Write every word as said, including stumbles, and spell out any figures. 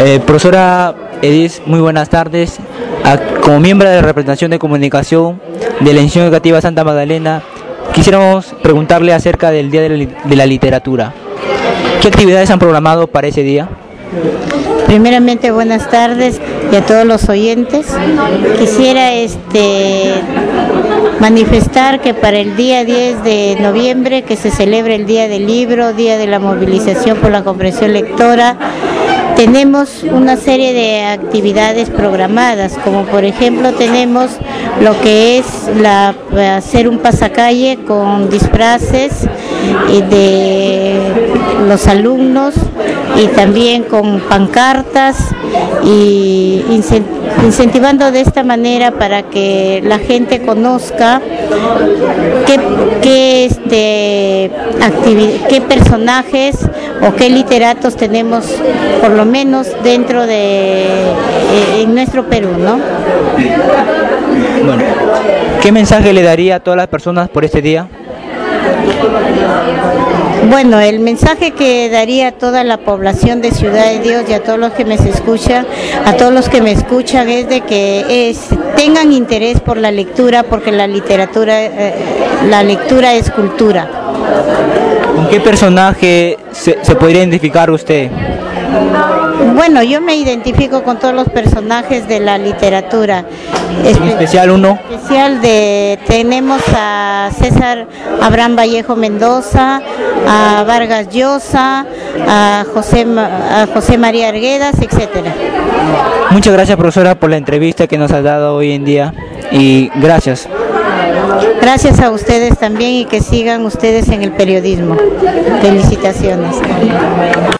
Eh, profesora Edith, muy buenas tardes. A, como miembro de la representación de comunicación de la Institución Educativa Santa Magdalena, quisiéramos preguntarle acerca del Día de la, de la Literatura. ¿Qué actividades han programado para ese día? Primeramente, buenas tardes y a todos los oyentes. Quisiera este manifestar que para el día diez de noviembre, que se celebra el Día del Libro, Día de la Movilización por la Comprensión Lectora, tenemos una serie de actividades programadas, como por ejemplo tenemos lo que es la, hacer un pasacalle con disfraces de los alumnos y también con pancartas y incentivando de esta manera para que la gente conozca qué, qué, este, actividad, qué personajes o qué literatos tenemos por lo menos dentro de eh, en nuestro Perú, ¿no? Bueno, ¿qué mensaje le daría a todas las personas por este día? Bueno, el mensaje que daría a toda la población de Ciudad de Dios y a todos los que me escuchan, a todos los que me escuchan es de que es, tengan interés por la lectura, porque la literatura, eh, la lectura es cultura. ¿Con qué personaje se, se podría identificar usted? Bueno, yo me identifico con todos los personajes de la literatura. ¿En especial uno? En especial de, tenemos a César Abraham Vallejo Mendoza, a Vargas Llosa, a José, a José María Arguedas, etcétera. Muchas gracias, profesora, por la entrevista que nos ha dado hoy en día y gracias. Gracias a ustedes también y que sigan ustedes en el periodismo. Felicitaciones.